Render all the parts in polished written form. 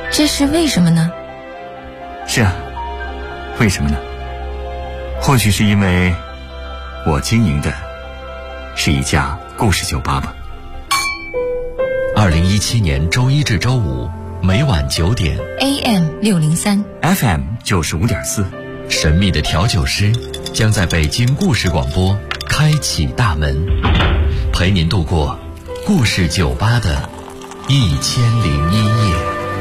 这是为什么呢？ 是啊，为什么呢？或许是因为我经营的是一家故事酒吧吧。 2017年周一至周五每晚9点 AM603 FM 95.4， 神秘的调酒师将在北京故事广播开启大门，陪您度过故事酒吧的1001夜。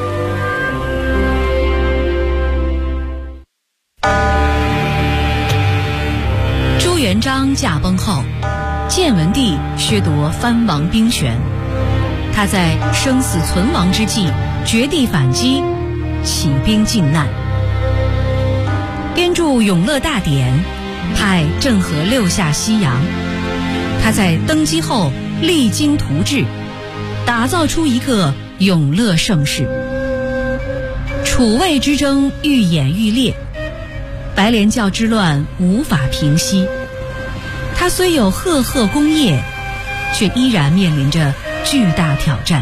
朱元璋驾崩后，建文帝削夺藩王兵权，他在生死存亡之际绝地反击，起兵靖难，编著《永乐大典》，派郑和6下西洋。他在登基后励精图治，打造出一个永乐盛世。楚魏之争愈演愈烈，白莲教之乱无法平息。他虽有赫赫功业，却依然面临着巨大挑战。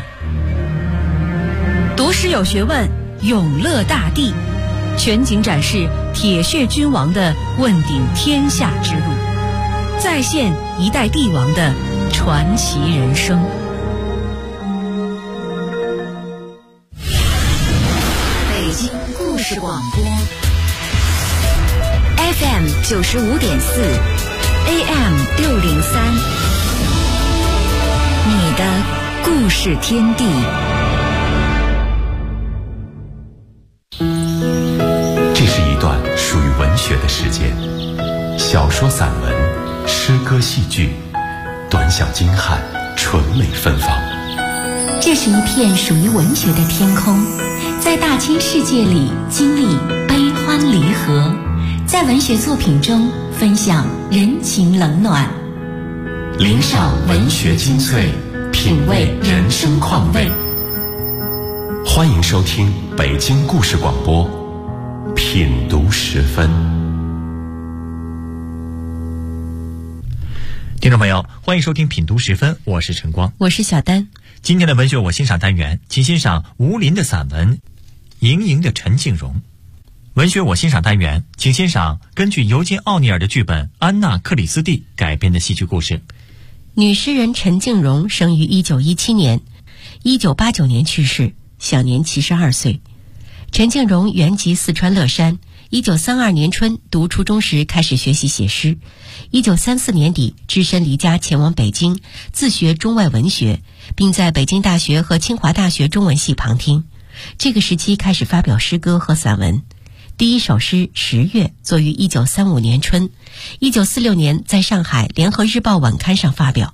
读史有学问，永乐大帝全景展示铁血君王的问鼎天下之路，再现一代帝王的传奇人生。 北京故事广播 FM 95.4 AM603，你的故事天地。 这是一段属于文学的时间，小说、散文、诗歌、戏剧，短小精悍，纯美芬芳。 这是一片属于文学的天空，在大千世界里经历悲欢离合，在文学作品中分享人情冷暖， 领赏文学精粹，品味人生况味。欢迎收听北京故事广播品读时分。 听众朋友，欢迎收听品读时分，我是陈光， 我是小丹。 今天的文学我欣赏单元，请欣赏吴林的散文《盈盈的陈静蓉》。文学我欣赏单元，请欣赏根据尤金·奥尼尔的剧本《安娜·克里斯蒂》改编的戏剧故事。 女诗人陈静蓉生于1917年，1989年去世，享年72岁。陈静蓉原籍四川乐山，1932年春读初中时开始学习写诗，1934年底只身离家前往北京，自学中外文学，并在北京大学和清华大学中文系旁听。这个时期开始发表诗歌和散文。第一首诗《十月》作于1935年春，1946年在上海联合日报晚刊上发表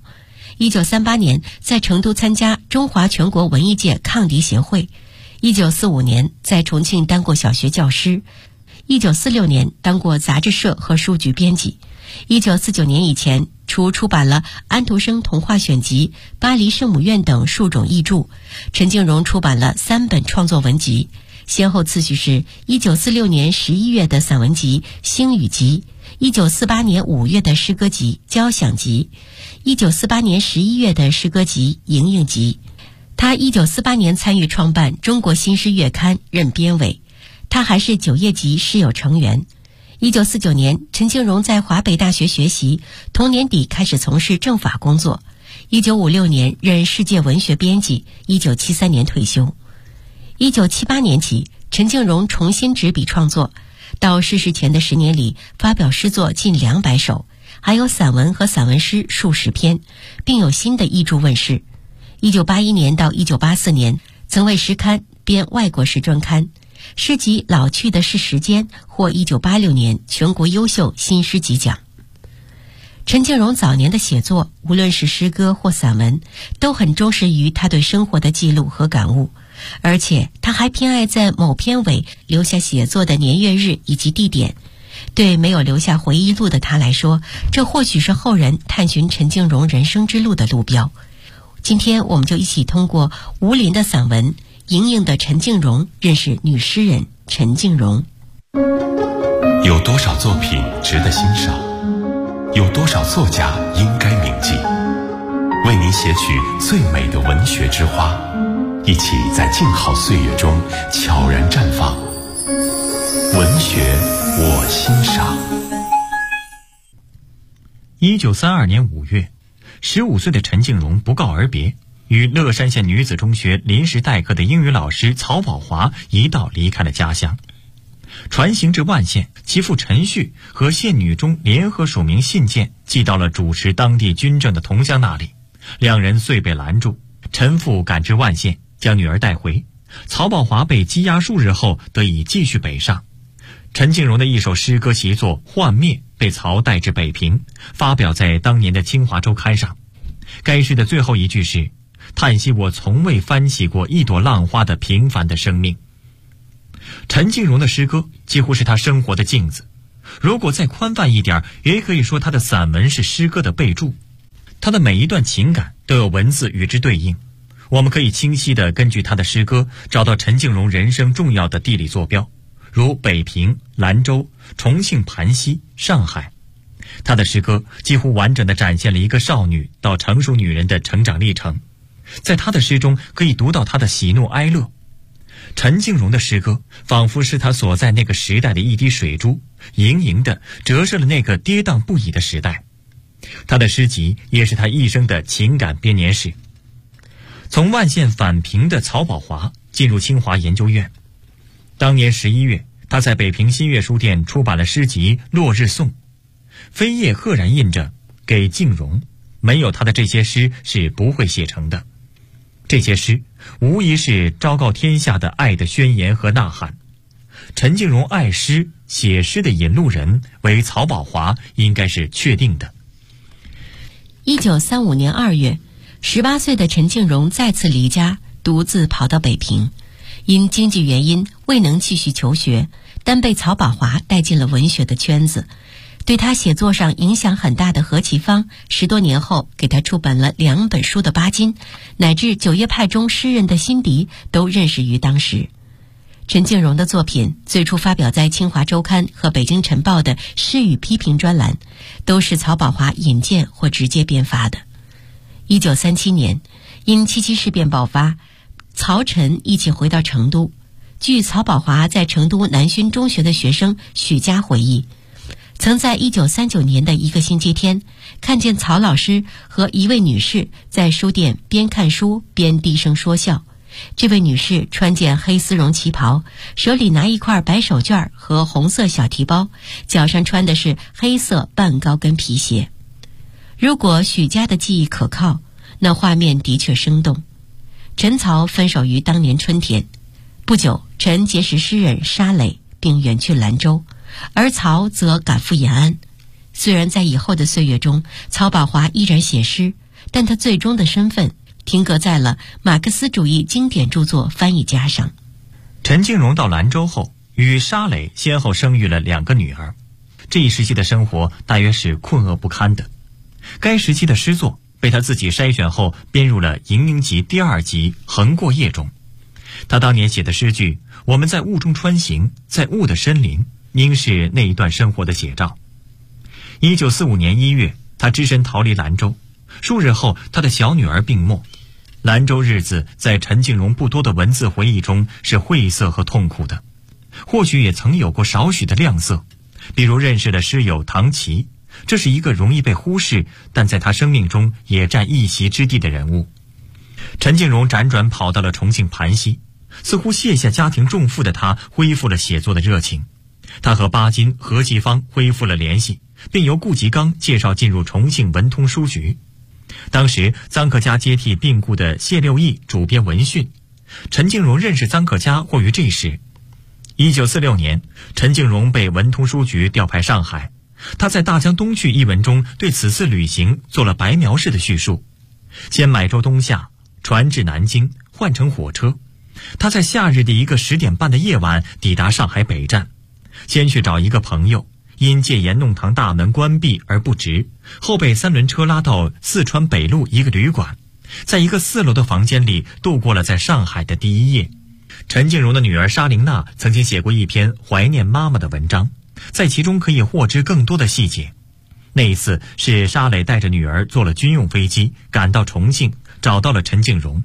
，1938年在成都参加中华全国文艺界抗敌协会，1945年在重庆当过小学教师，1946年当过杂志社和书局编辑，1949年以前除出版了安徒生童话选集、巴黎圣母院等数种译著，陈静蓉出版了3本创作文集，先后次序是1946年11月的散文集《星语集》，1948年5月的诗歌集《交响集》，1948年11月的诗歌集《盈盈集》。他1948年参与创办《中国新诗月刊》，任编委。他还是九叶集诗友成员。1949年，陈静蓉在华北大学学习，同年底开始从事政法工作。1956年任世界文学编辑，1973年退休。1978年起，陈静蓉重新执笔创作，到逝世前的10年里，发表诗作近200首，还有散文和散文诗数十篇，并有新的译著问世。1981年到1984年，曾为诗刊编外国诗专刊，诗集《老去的是时间》获1986年全国优秀新诗集奖。陈静蓉早年的写作，无论是诗歌或散文，都很忠实于她对生活的记录和感悟，而且她还偏爱在某篇尾留下写作的年月日以及地点。对没有留下回忆录的她来说，这或许是后人探寻陈静蓉人生之路的路标。今天我们就一起通过吴林的散文《盈盈的陈静蓉》认识女诗人陈静蓉。 有多少作品值得欣赏？有多少作家应该铭记？为您写取最美的文学之花， 一起在静好岁月中悄然绽放。文学我欣赏。 1932年5月，15岁的陈静荣不告而别，与乐山县女子中学临时代课的英语老师曹宝华一道离开了家乡，传行至万县，其父陈旭和县女中联合署名信件寄到了主持当地军政的同乡那里，两人遂被拦住。陈父赶至万县，将女儿带回，曹宝华被羁押数日后得以继续北上。陈静荣的一首诗歌习作《幻灭》被曹带至北平，发表在当年的清华周刊上。该诗的最后一句是：叹息我从未翻起过一朵浪花的平凡的生命。陈静荣的诗歌几乎是他生活的镜子，如果再宽泛一点，也可以说他的散文是诗歌的备注。他的每一段情感都有文字与之对应，我们可以清晰地根据他的诗歌找到陈静荣人生重要的地理坐标，如北平、兰州、重庆、盘溪、上海。他的诗歌几乎完整地展现了一个少女到成熟女人的成长历程，在他的诗中可以读到他的喜怒哀乐。陈静荣的诗歌仿佛是他所在那个时代的一滴水珠，盈盈地折射了那个跌宕不已的时代。他的诗集也是他一生的情感编年史。从万县返平的曹宝华进入清华研究院，当年11月，他在北平新月书店出版了诗集《落日颂》，扉页赫然印着“给静荣”，没有他的这些诗是不会写成的。这些诗无疑是昭告天下的爱的宣言和呐喊。陈静荣爱诗、写诗的引路人为曹宝华应该是确定的。 1935年2月，18岁的陈静荣再次离家，独自跑到北平，因经济原因未能继续求学，但被曹宝华带进了文学的圈子。对他写作上影响很大的何其芳，10多年后给他出版了2本书的巴金，乃至九叶派中诗人的辛迪都认识于当时。陈静荣的作品最初发表在清华周刊和北京晨报的诗与批评专栏，都是曹宝华引荐或直接编发的。1937年，因77事变爆发，曹陈一起回到成都。据曹宝华在成都南薰中学的学生许佳回忆，曾在1939年的一个星期天，看见曹老师和一位女士在书店边看书边低声说笑。这位女士穿件黑丝绒旗袍，手里拿一块白手绢和红色小提包，脚上穿的是黑色半高跟皮鞋。如果许家的记忆可靠，那画面的确生动。陈曹分手于当年春天，不久陈结识诗人沙磊并远去兰州，而曹则赶赴延安。虽然在以后的岁月中，曹宝华依然写诗，但他最终的身份停格在了马克思主义经典著作翻译家上。 陈静荣到兰州后，与沙磊先后生育了2个女儿。这一时期的生活大约是困厄不堪的。该时期的诗作被他自己筛选后编入了《营营集》第2集《横过夜》中。他当年写的诗句“我们在雾中穿行，在雾的深林”，应是那一段生活的写照。1945年1月，他只身逃离兰州。数日后，他的小女儿病没。兰州日子在陈静荣不多的文字回忆中是晦涩和痛苦的，或许也曾有过少许的亮色，比如认识了诗友唐琪，这是一个容易被忽视，但在他生命中也占一席之地的人物。陈静荣辗转跑到了重庆盘溪，似乎卸下家庭重负的他恢复了写作的热情。他和巴金、何其芳恢复了联系，并由顾颉刚介绍进入重庆文通书局。当时臧克家接替病故的谢六义主编文讯，陈静荣认识臧克家或于这时。1946年，陈静荣被文通书局调派上海。他在《大江东去》一文中对此次旅行做了白描式的叙述：先买舟东下，船至南京，换乘火车。他在夏日的一个10点半的夜晚抵达上海北站，先去找一个朋友，因戒严弄堂大门关闭而不值，后被3轮车拉到四川北路一个旅馆，在一个4楼的房间里度过了在上海的第一夜。陈静荣的女儿沙玲娜曾经写过一篇怀念妈妈的文章，在其中可以获知更多的细节。那一次是沙磊带着女儿坐了军用飞机赶到重庆，找到了陈静荣。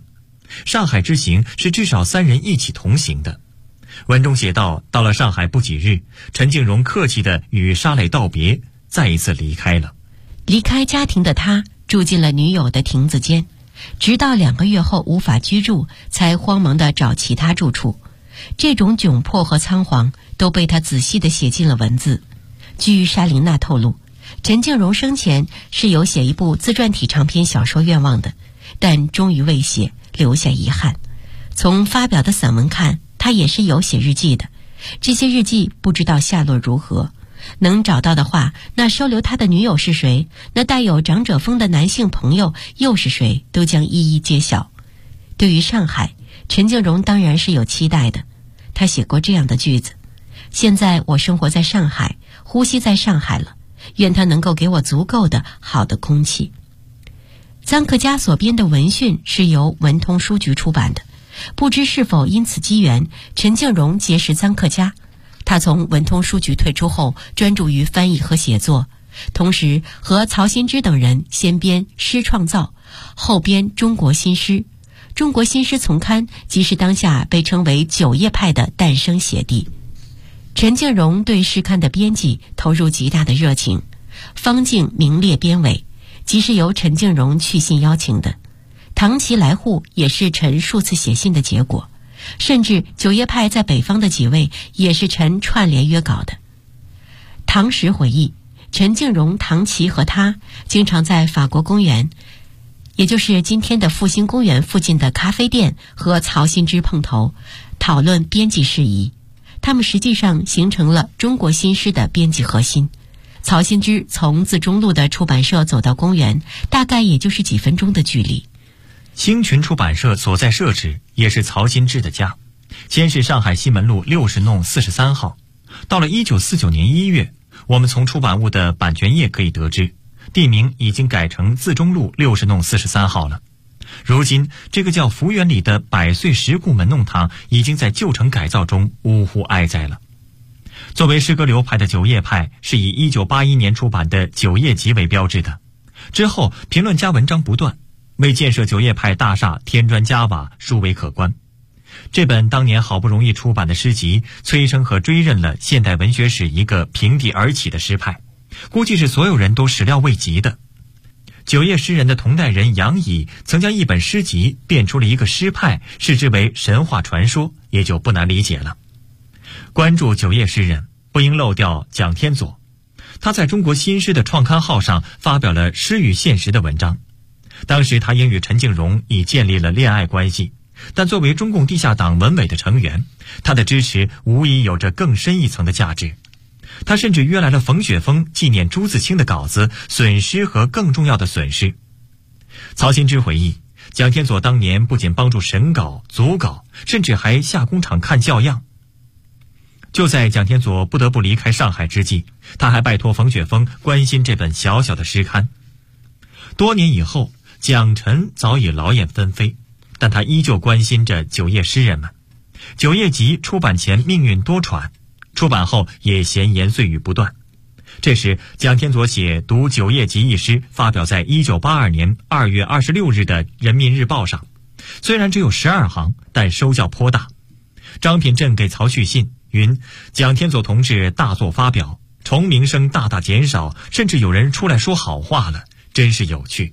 上海之行是至少3人一起同行的。文中写道，到了上海不几日，陈静荣客气地与沙磊道别，再一次离开了。 离开家庭的他住进了女友的亭子间，直到2个月后无法居住，才慌忙地找其他住处。这种窘迫和仓皇都被他仔细地写进了文字。据沙琳娜透露，陈静荣生前是有写一部自传体长篇小说愿望的，但终于未写，留下遗憾。从发表的散文看，他也是有写日记的，这些日记不知道下落如何。能找到的话，那收留他的女友是谁，那带有长者风的男性朋友又是谁，都将一一揭晓。对于上海，陈静荣当然是有期待的。他写过这样的句子：现在我生活在上海，呼吸在上海了，愿他能够给我足够的好的空气。臧克家所编的文讯是由文通书局出版的，不知是否因此机缘，陈静荣结识臧克家。他从文通书局退出后，专注于翻译和写作，同时和曹新之等人先编《诗创造》，后编《中国新诗》。《中国新诗丛刊》即是当下被称为九叶派的诞生写地。陈静荣对诗刊的编辑投入极大的热情，方静名列编委，即是由陈静荣去信邀请的。唐其来沪也是陈数次写信的结果，甚至九叶派在北方的几位也是陈串联约稿的。唐时回忆，陈静荣、唐其和他经常在法国公园，也就是今天的复兴公园附近的咖啡店和曹新之碰头，讨论编辑事宜。他们实际上形成了中国新诗的编辑核心。曹新之从自中路的出版社走到公园，大概也就是几分钟的距离。 星群出版社所在设址也是曹新之的家，先是上海西门路60弄43号。到了1949年1月，我们从出版物的版权页可以得知，地名已经改成自中路60弄43号了。如今这个叫福源里的100岁石库门弄堂已经在旧城改造中呜呼哀哉了。作为诗歌流派的九叶派是以1981年出版的《九叶集》为标志的，之后评论家文章不断，为建设九叶派大厦添砖加瓦，殊为可观。这本当年好不容易出版的诗集，催生和追认了现代文学史一个平地而起的诗派，估计是所有人都始料未及的。九叶诗人的同代人杨乙曾将一本诗集变出了一个诗派，视之为神话传说，也就不难理解了。关注九叶诗人，不应漏掉蒋天佐。他在中国新诗的创刊号上发表了《诗与现实》的文章。当时他应与陈静荣已建立了恋爱关系，但作为中共地下党文委的成员，他的支持无疑有着更深一层的价值。他甚至约来了冯雪峰纪念朱自清的稿子，损失和更重要的损失。曹新之回忆，蒋天佐当年不仅帮助审稿、组稿，甚至还下工厂看校样。就在蒋天佐不得不离开上海之际，他还拜托冯雪峰关心这本小小的诗刊。多年以后，蒋陈早已劳燕分飞，但他依旧关心着九叶诗人们。九叶集出版前命运多舛，出版后也闲言碎语不断。这时蒋天佐写《读九叶集》一诗发表在1982年2月26日的《人民日报》上，虽然只有12行，但收效颇大。张品镇给曹旭信云，蒋天佐同志大作发表，重名声大大减少，甚至有人出来说好话了，真是有趣。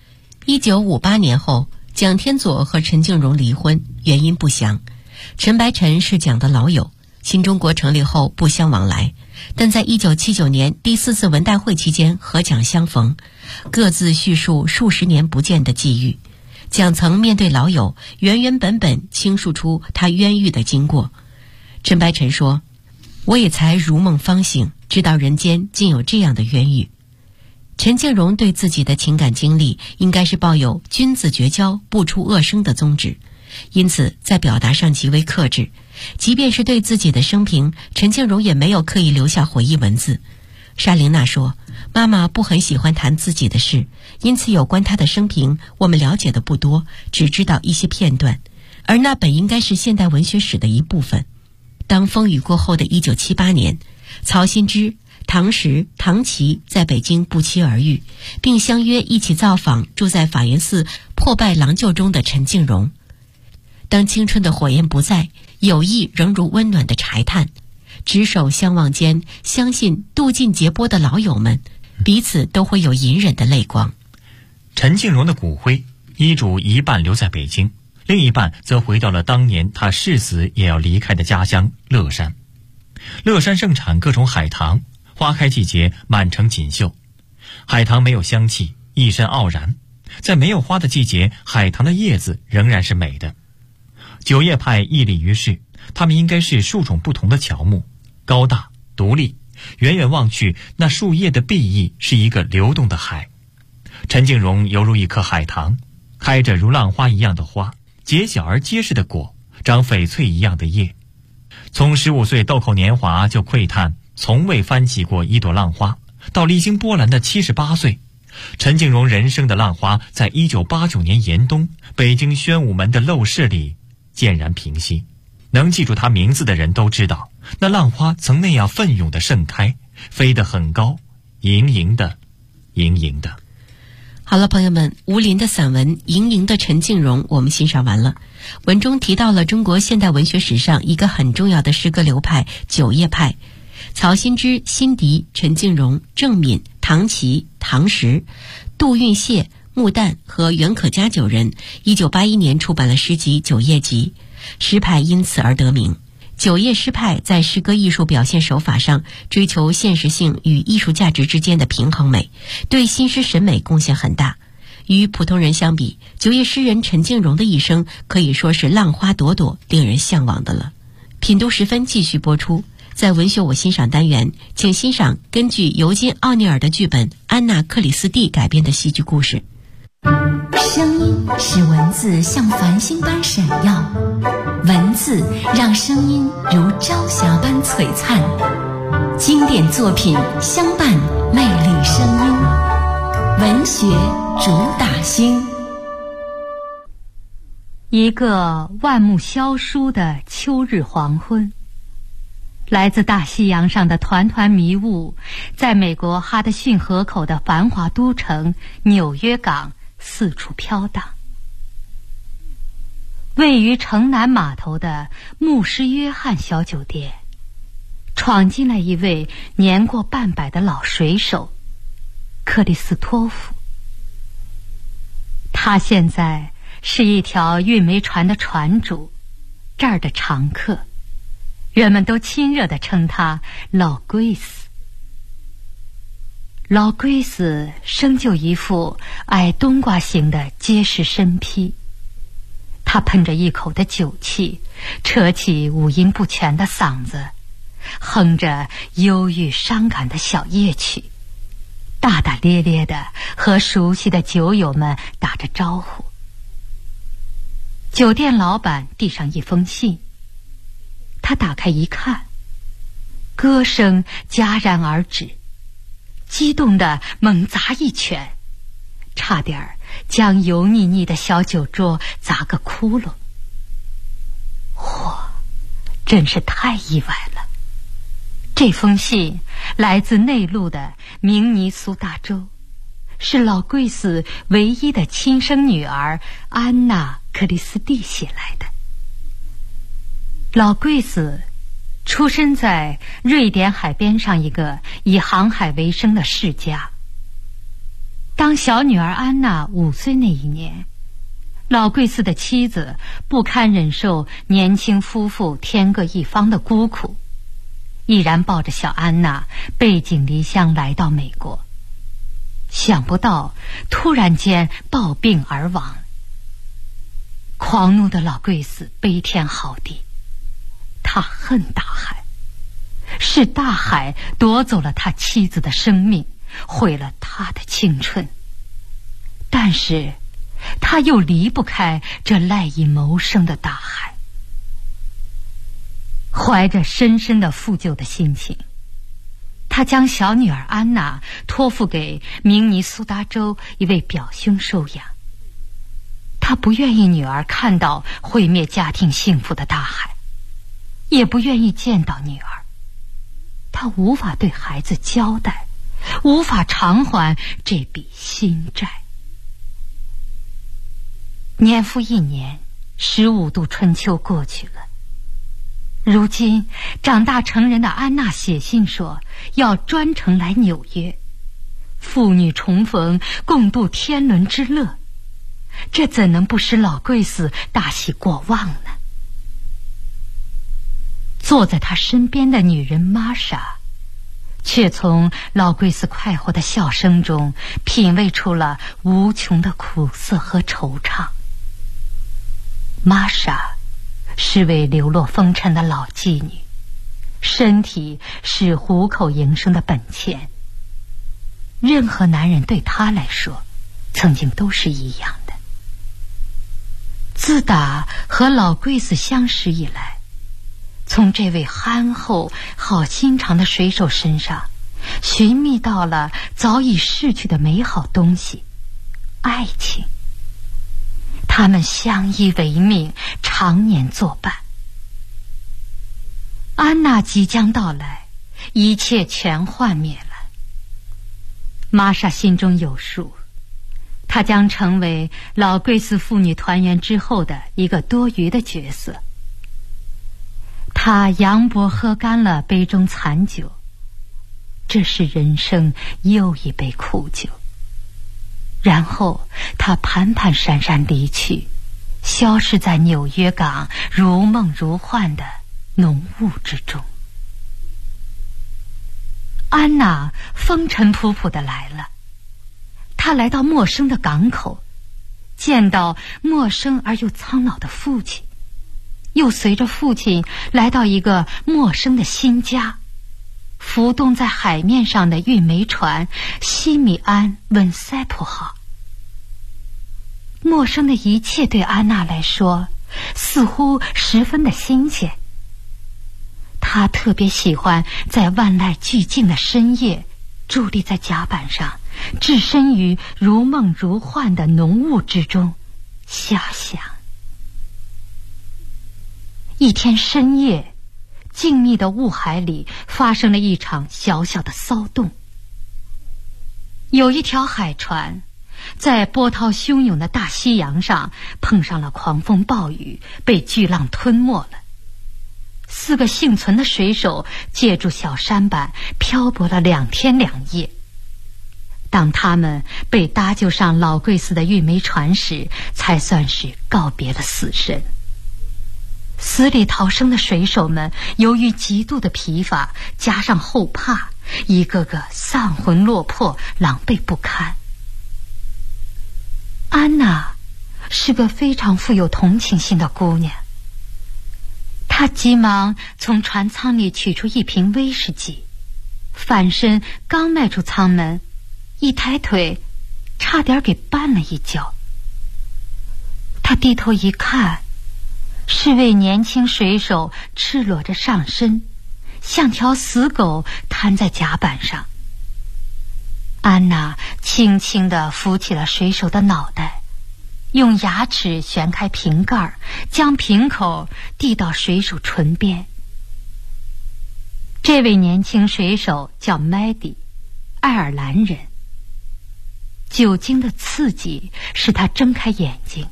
1958年后，蒋天佐和陈静荣离婚，原因不详。陈白尘是蒋的老友，新中国成立后不相往来，但在1979年第4次文代会期间和蒋相逢，各自叙述数十年不见的际遇。蒋曾面对老友原原本本倾述出他冤狱的经过。陈白尘说，我也才如梦方醒，知道人间竟有这样的冤狱。陈静荣对自己的情感经历应该是抱有君子绝交不出恶声的宗旨，因此在表达上极为克制。即便是对自己的生平，陈静荣也没有刻意留下回忆文字。莎琳娜说，妈妈不很喜欢谈自己的事，因此有关她的生平我们了解的不多，只知道一些片段，而那本应该是现代文学史的一部分。当风雨过后的1978年，曹新之、唐时、唐琪在北京不期而遇，并相约一起造访住在法源寺破败狼厩中的陈静荣。 当青春的火焰不在，友谊仍如温暖的柴炭，执手相望间，相信渡尽劫波的老友们，彼此都会有隐忍的泪光。 陈静荣的骨灰，遗嘱一半留在北京，另一半则回到了当年他誓死也要离开的家乡乐山。乐山盛产各种海棠，花开季节满城锦绣。海棠没有香气，一身傲然，在没有花的季节，海棠的叶子仍然是美的。九叶派屹立于世，它们应该是数种不同的乔木，高大独立，远远望去，那树叶的碧翼是一个流动的海。陈静荣犹如一棵海棠，开着如浪花一样的花，结小而结实的果，长翡翠一样的叶。从15岁豆蔻年华就喟叹从未翻起过一朵浪花，到历经波澜的78岁，陈静荣人生的浪花在1989年严冬北京宣武门的陋室里渐然平息。能记住他名字的人都知道，那浪花曾那样奋勇地盛开，飞得很高，盈盈的，盈盈的。 好了，朋友们，吴林的散文《盈盈的陈静荣》我们欣赏完了。文中提到了中国现代文学史上一个很重要的诗歌流派——九叶派。曹新之、辛迪、陈静荣、郑敏、唐琪、唐时、杜运燮、穆旦和袁可嘉9人1981年出版了诗集《九叶集》，诗派因此而得名。九叶诗派在诗歌艺术表现手法上追求现实性与艺术价值之间的平衡美，对新诗审美贡献很大。与普通人相比，九叶诗人陈静荣的一生可以说是浪花朵朵，令人向往的了。品读时分继续播出，在文学我欣赏单元，请欣赏根据尤金·奥尼尔的剧本《安娜·克里斯蒂》改编的戏剧故事。 声音使文字像繁星般闪耀，文字让声音如朝霞般璀璨。经典作品相伴魅力声音，文学主打星。 一个万木萧疏的秋日黄昏，来自大西洋上的团团迷雾，在美国哈德逊河口的繁华都城纽约港四处飘荡。位于城南码头的牧师约翰小酒店，闯进来一位年过半百的老水手克里斯托弗。他现在是一条运煤船的船主，这儿的常客，人们都亲热地称他老龟斯。老龟斯生就一副矮冬瓜型的结实身披，他喷着一口的酒气，扯起五音不全的嗓子，哼着忧郁伤感的小夜曲，大大咧咧地和熟悉的酒友们打着招呼。酒店老板递上一封信，他打开一看，歌声戛然而止，激动地猛砸一拳，差点将油腻腻的小酒桌砸个窟窿。嚯，真是太意外了！这封信来自内陆的明尼苏达州，是老贵斯唯一的亲生女儿安娜·克里斯蒂写来的。老贵斯出生在瑞典海边上一个以航海为生的世家。当小女儿安娜5岁那一年，老贵斯的妻子不堪忍受年轻夫妇天各一方的孤苦，毅然抱着小安娜背井离乡来到美国。想不到突然间暴病而亡。狂怒的老贵斯悲天嚎地，他恨大海，是大海夺走了他妻子的生命，毁了他的青春。但是他又离不开这赖以谋生的大海。怀着深深的负疚的心情，他将小女儿安娜托付给明尼苏达州一位表兄收养。他不愿意女儿看到毁灭家庭幸福的大海，也不愿意见到女儿。他无法对孩子交代，无法偿还这笔心债。年复一年， 15度春秋过去了，如今长大成人的安娜写信说要专程来纽约，父女重逢，共度天伦之乐，这怎能不使老贵司大喜过望呢？坐在他身边的女人玛莎却从老贵司快活的笑声中品味出了无穷的苦涩和惆怅。玛莎是位流落风尘的老妓女，身体是糊口营生的本钱。任何男人对她来说曾经都是一样的。自打和老贵司相识以来，从这位憨厚好心肠的水手身上寻觅到了早已逝去的美好东西——爱情。他们相依为命，常年作伴。安娜即将到来，一切全幻灭了。玛莎心中有数，她将成为老贵司父女团圆之后的一个多余的角色。她扬脖喝干了杯中残酒，这是人生又一杯苦酒。然后他蹒蹒跚跚离去，消失在纽约港如梦如幻的浓雾之中。安娜风尘仆仆地来了，她来到陌生的港口，见到陌生而又苍老的父亲，又随着父亲来到一个陌生的新家，浮动在海面上的运煤船西米安温塞普号。陌生的一切对安娜来说似乎十分的新鲜。她特别喜欢在万籁俱静的深夜伫立在甲板上，置身于如梦如幻的浓雾之中遐想。一天深夜，静谧的雾海里发生了一场小小的骚动。有一条海船在波涛汹涌的大西洋上碰上了狂风暴雨，被巨浪吞没了。4个幸存的水手借助小舢板漂泊了2天2夜。当他们被搭救上老贵司的运煤船时，才算是告别了死神。死里逃生的水手们由于极度的疲乏加上后怕，一个个丧魂落魄，狼狈不堪。安娜是个非常富有同情心的姑娘，她急忙从船舱里取出一瓶威士忌，反身刚迈出舱门，一抬腿差点给绊了一跤。她低头一看，是位年轻水手赤裸着上身，像条死狗瘫在甲板上。安娜轻轻地扶起了水手的脑袋，用牙齿旋开瓶盖，将瓶口递到水手唇边。这位年轻水手叫麦迪，爱尔兰人。酒精的刺激使他睁开眼睛。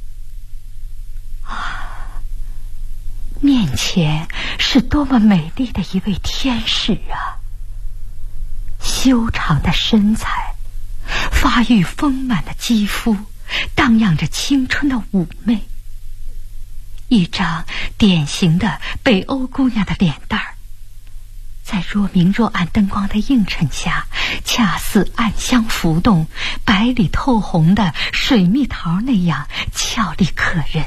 面前是多么美丽的一位天使啊！修长的身材，发育丰满的肌肤，荡漾着青春的妩媚。一张典型的北欧姑娘的脸蛋儿，在若明若暗灯光的映衬下，恰似暗香浮动、白里透红的水蜜桃那样俏丽可人。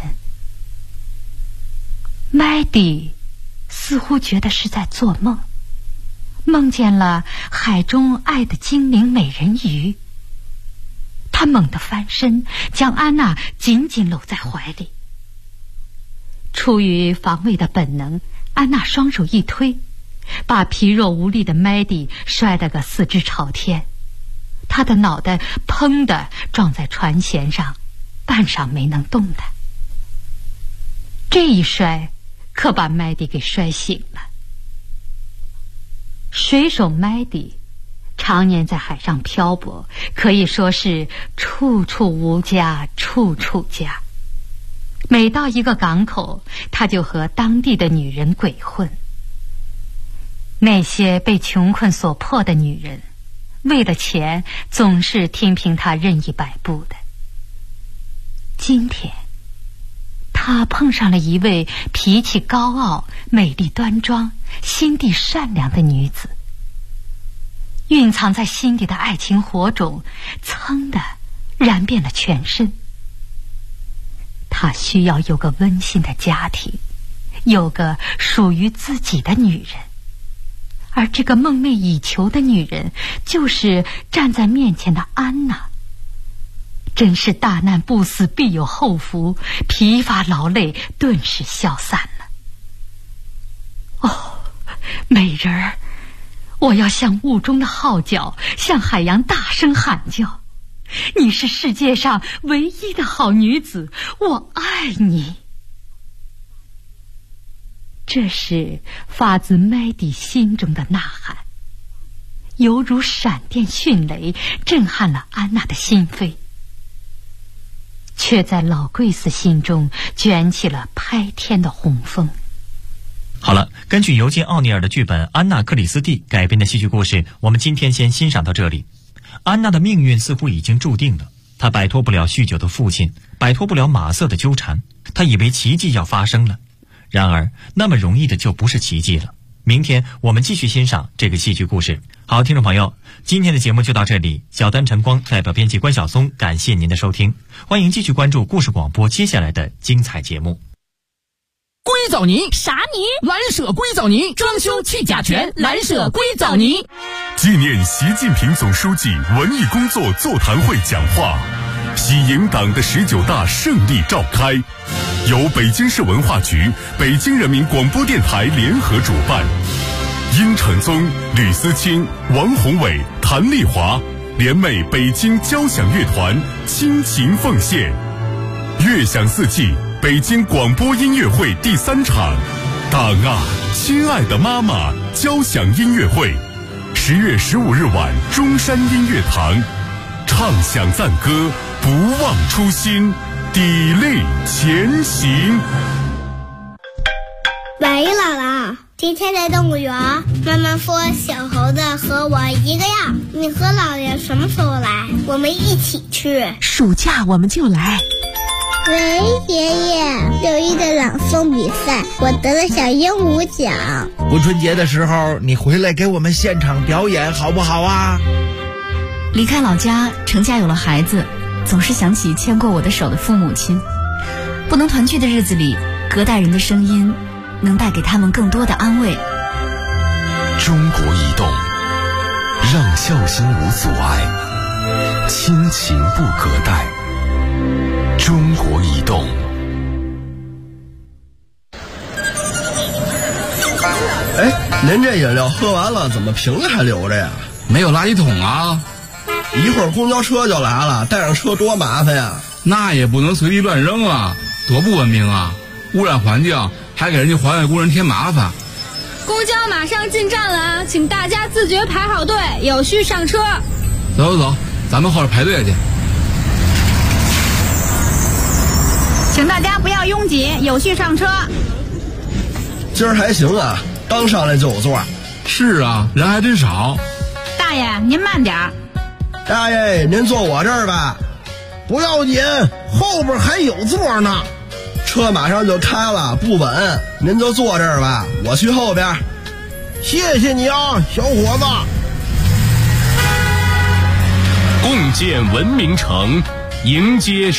麦迪似乎觉得是在做梦，梦见了海中爱的精灵美人鱼。他猛地翻身，将安娜紧紧搂在怀里。出于防卫的本能，安娜双手一推，把疲弱无力的麦迪摔得个四肢朝天。他的脑袋砰地撞在船舷上，半晌没能动弹。这一摔可把麦迪给摔醒了。水手麦迪常年在海上漂泊，可以说是处处无家，处处家。 每到一个港口，他就和当地的女人鬼混。那些被穷困所迫的女人，为了钱，总是听凭他任意摆布的。今天，他碰上了一位脾气高傲、美丽端庄、心地善良的女子。蕴藏在心底的爱情火种，噌地燃遍了全身。他需要有个温馨的家庭，有个属于自己的女人。而这个梦寐以求的女人，就是站在面前的安娜。真是大难不死必有后福，疲乏劳累顿时消散了。哦，美人儿，我要像雾中的号角，向海洋大声喊叫，你是世界上唯一的好女子，我爱你。这是发自麦迪心中的呐喊，犹如闪电迅雷，震撼了安娜的心扉，却在老贵斯心中卷起了拍天的洪峰。 好了，根据尤金·奥尼尔的剧本《安娜·克里斯蒂》改编的戏剧故事，我们今天先欣赏到这里。安娜的命运似乎已经注定了，她摆脱不了酗酒的父亲，摆脱不了马瑟的纠缠，她以为奇迹要发生了。然而，那么容易的就不是奇迹了。明天我们继续欣赏这个戏剧故事。好，听众朋友，今天的节目就到这里。小丹晨光代表编辑关晓松，感谢您的收听。欢迎继续关注故事广播接下来的精彩节目。 硅藻泥啥泥？ 蓝舍硅藻泥，装修去甲醛，蓝舍硅藻泥。 纪念习近平总书记文艺工作座谈会讲话，喜迎党的19大胜利召开，由北京市文化局、北京人民广播电台联合主办。殷承宗、吕思清、王宏伟、谭丽华联袂北京交响乐团倾情奉献。乐享四季北京广播音乐会第3场，党啊，亲爱的妈妈交响音乐会，10月15日晚中山音乐堂，唱响赞歌，不忘初心，砥砺前行。 喂，姥姥，今天在动物园，妈妈说小猴子和我一个样，你和姥爷什么时候来？我们一起去。 暑假我们就来。 喂，爷爷，6一的朗诵比赛，我得了小鹦鹉奖。 过春节的时候，你回来给我们现场表演好不好啊？ 离开老家，成家有了孩子，总是想起牵过我的手的父母亲。不能团聚的日子里，隔代人的声音能带给他们更多的安慰。 中国移动，让孝心无阻碍，亲情不隔代。中国移动。 哎，您这饮料喝完了，怎么瓶子还留着呀？ 没有垃圾桶啊！ 一会儿公交车就来了，带上车多麻烦呀！ 那也不能随地乱扔啊，多不文明啊！污染环境，还给人家环卫工人添麻烦。 公交马上进站了，请大家自觉排好队，有序上车。 走，咱们后边排队去。 请大家不要拥挤，有序上车。 今儿还行啊，刚上来就有座。 是啊，人还真少。 大爷，您慢点儿。 大爷，您坐我这儿吧。 不要紧，后边还有座呢。 车马上就开了，不稳，您就坐这儿吧，我去后边。 谢谢你啊，小伙子。 共建文明城，迎接